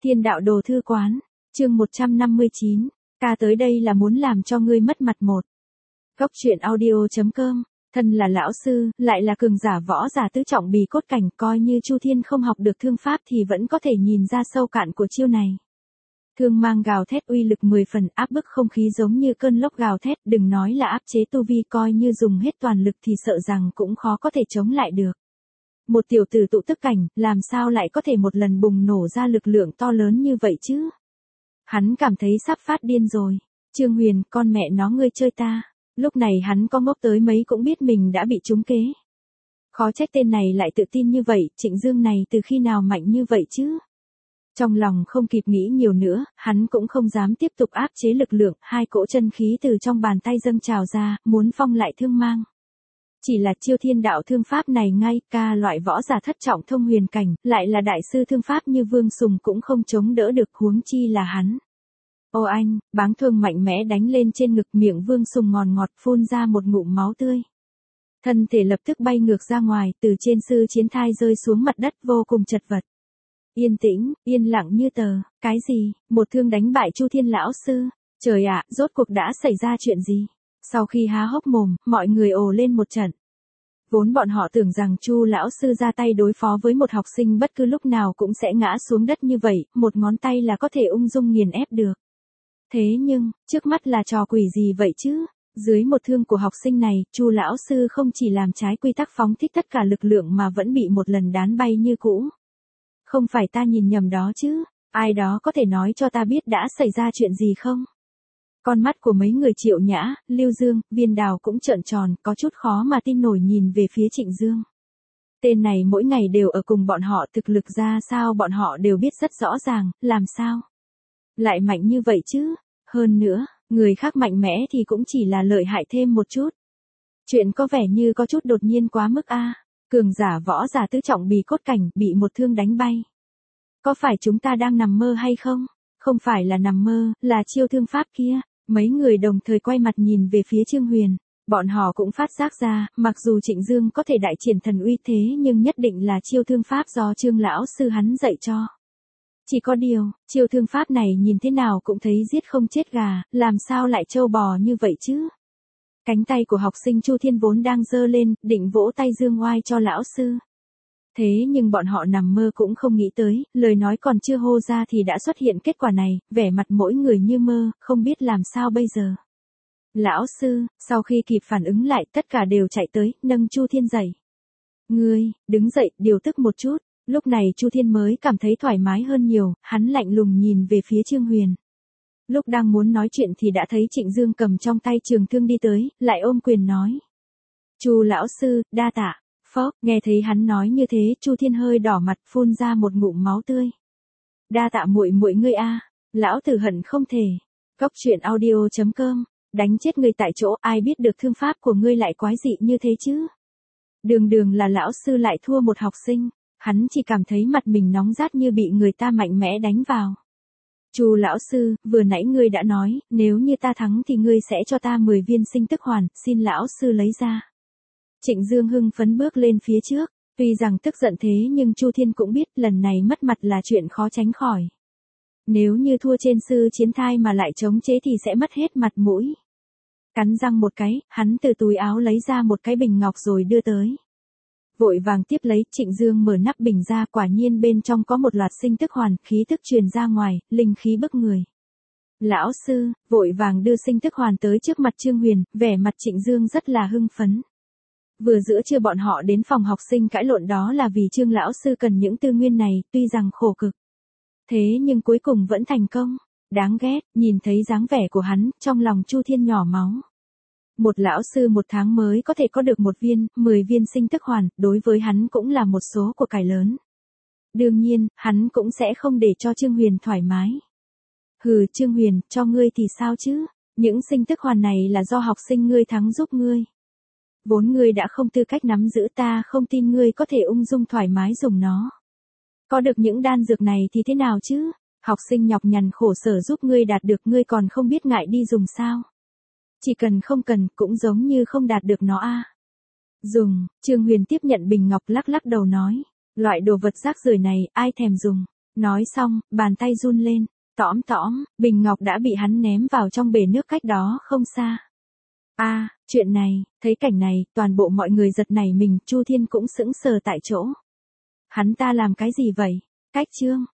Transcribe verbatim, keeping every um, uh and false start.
Thiên đạo đồ thư quán, chương một trăm năm mươi chín, ca tới đây là muốn làm cho ngươi mất mặt một. Góc truyện audio chấm com, thân là lão sư, lại là cường giả võ giả tứ trọng bì cốt cảnh, coi như Chu Thiên không học được thương pháp thì vẫn có thể nhìn ra sâu cạn của chiêu này. Thương mang gào thét uy lực mười phần, áp bức không khí giống như cơn lốc gào thét, đừng nói là áp chế tu vi, coi như dùng hết toàn lực thì sợ rằng cũng khó có thể chống lại được. Một tiểu tử tụ tức cảnh, làm sao lại có thể một lần bùng nổ ra lực lượng to lớn như vậy chứ? Hắn cảm thấy sắp phát điên rồi. Trương Huyền, con mẹ nó ngươi chơi ta. Lúc này hắn có ngốc tới mấy cũng biết mình đã bị trúng kế. Khó trách tên này lại tự tin như vậy, Trịnh Dương này từ khi nào mạnh như vậy chứ? Trong lòng không kịp nghĩ nhiều nữa, hắn cũng không dám tiếp tục áp chế lực lượng, hai cỗ chân khí từ trong bàn tay dâng trào ra, muốn phong lại thương mang. Chỉ là chiêu thiên đạo thương pháp này ngay ca loại võ giả thất trọng thông huyền cảnh, lại là đại sư thương pháp như Vương Sùng cũng không chống đỡ được, huống chi là hắn. Ô anh, báng thương mạnh mẽ đánh lên trên ngực, miệng Vương Sùng ngòn ngọt phun ra một ngụm máu tươi. Thân thể lập tức bay ngược ra ngoài, từ trên sư chiến thai rơi xuống mặt đất vô cùng chật vật. Yên tĩnh, yên lặng như tờ, cái gì, một thương đánh bại Chu Thiên lão sư, trời ạ, rốt cuộc đã xảy ra chuyện gì? Sau khi há hốc mồm, mọi người ồ lên một trận. Vốn bọn họ tưởng rằng Chu lão sư ra tay đối phó với một học sinh bất cứ lúc nào cũng sẽ ngã xuống đất như vậy, một ngón tay là có thể ung dung nghiền ép được. Thế nhưng, trước mắt là trò quỷ gì vậy chứ? Dưới một thương của học sinh này, Chu lão sư không chỉ làm trái quy tắc phóng thích tất cả lực lượng mà vẫn bị một lần đán bay như cũ. Không phải ta nhìn nhầm đó chứ? Ai đó có thể nói cho ta biết đã xảy ra chuyện gì không? Con mắt của mấy người Triệu Nhã, Lưu Dương, Viên Đào cũng trợn tròn, có chút khó mà tin nổi nhìn về phía Trịnh Dương. Tên này mỗi ngày đều ở cùng bọn họ, thực lực ra sao bọn họ đều biết rất rõ ràng, làm sao? Lại mạnh như vậy chứ? Hơn nữa, người khác mạnh mẽ thì cũng chỉ là lợi hại thêm một chút. Chuyện có vẻ như có chút đột nhiên quá mức a. Cường giả võ giả tứ trọng bì cốt cảnh bị một thương đánh bay. Có phải chúng ta đang nằm mơ hay không? Không phải là nằm mơ, là chiêu thương pháp kia. Mấy người đồng thời quay mặt nhìn về phía Trương Huyền. Bọn họ cũng phát giác ra, mặc dù Trịnh Dương có thể đại triển thần uy thế nhưng nhất định là chiêu thương pháp do Trương lão sư hắn dạy cho. Chỉ có điều, chiêu thương pháp này nhìn thế nào cũng thấy giết không chết gà, làm sao lại trâu bò như vậy chứ? Cánh tay của học sinh Chu Thiên vốn đang giơ lên, định vỗ tay dương oai cho lão sư. Thế nhưng bọn họ nằm mơ cũng không nghĩ tới, lời nói còn chưa hô ra thì đã xuất hiện kết quả này, vẻ mặt mỗi người như mơ, không biết làm sao bây giờ. Lão sư, sau khi kịp phản ứng lại tất cả đều chạy tới, nâng Chu Thiên dậy. Ngươi, đứng dậy, điều tức một chút. Lúc này Chu Thiên mới cảm thấy thoải mái hơn nhiều, hắn lạnh lùng nhìn về phía Trương Huyền. Lúc đang muốn nói chuyện thì đã thấy Trịnh Dương cầm trong tay trường thương đi tới, lại ôm quyền nói. Chu lão sư, đa tạ. Phốc, nghe thấy hắn nói như thế, Chu Thiên hơi đỏ mặt, phun ra một ngụm máu tươi. Đa tạ muội muội ngươi a, lão tử hận không thể. Góc truyện audio chấm com, đánh chết ngươi tại chỗ, ai biết được thương pháp của ngươi lại quái dị như thế chứ? Đường đường là lão sư lại thua một học sinh, hắn chỉ cảm thấy mặt mình nóng rát như bị người ta mạnh mẽ đánh vào. Chu lão sư, vừa nãy ngươi đã nói, nếu như ta thắng thì ngươi sẽ cho ta mười viên sinh tức hoàn, xin lão sư lấy ra. Trịnh Dương hưng phấn bước lên phía trước, tuy rằng tức giận thế nhưng Chu Thiên cũng biết lần này mất mặt là chuyện khó tránh khỏi. Nếu như thua trên sư chiến thai mà lại chống chế thì sẽ mất hết mặt mũi. Cắn răng một cái, hắn từ túi áo lấy ra một cái bình ngọc rồi đưa tới. Vội vàng tiếp lấy, Trịnh Dương mở nắp bình ra, quả nhiên bên trong có một loạt sinh tức hoàn, khí tức truyền ra ngoài, linh khí bức người. Lão sư, vội vàng đưa sinh tức hoàn tới trước mặt Trương Huyền, vẻ mặt Trịnh Dương rất là hưng phấn. Vừa giữa trưa bọn họ đến phòng học sinh cãi lộn đó là vì Trương lão sư cần những tư nguyên này, tuy rằng khổ cực. Thế nhưng cuối cùng vẫn thành công. Đáng ghét, nhìn thấy dáng vẻ của hắn, trong lòng Chu Thiên nhỏ máu. Một lão sư một tháng mới có thể có được một viên, mười viên sinh tức hoàn, đối với hắn cũng là một số của cải lớn. Đương nhiên, hắn cũng sẽ không để cho Trương Huyền thoải mái. Hừ, Trương Huyền, cho ngươi thì sao chứ? Những sinh tức hoàn này là do học sinh ngươi thắng giúp ngươi. Vốn ngươi đã không tư cách nắm giữ, ta không tin ngươi có thể ung dung thoải mái dùng nó. Có được những đan dược này thì thế nào chứ? Học sinh nhọc nhằn khổ sở giúp ngươi đạt được, ngươi còn không biết ngại đi dùng sao? Chỉ cần không cần, cũng giống như không đạt được nó a. Dùng, Trương Huyền tiếp nhận bình ngọc lắc lắc đầu nói. Loại đồ vật rác rưởi này, ai thèm dùng. Nói xong, bàn tay run lên, tõm tõm, bình ngọc đã bị hắn ném vào trong bể nước cách đó không xa. A, chuyện này, thấy cảnh này, toàn bộ mọi người giật nảy mình, Chu Thiên cũng sững sờ tại chỗ. Hắn ta làm cái gì vậy? Cách Trương,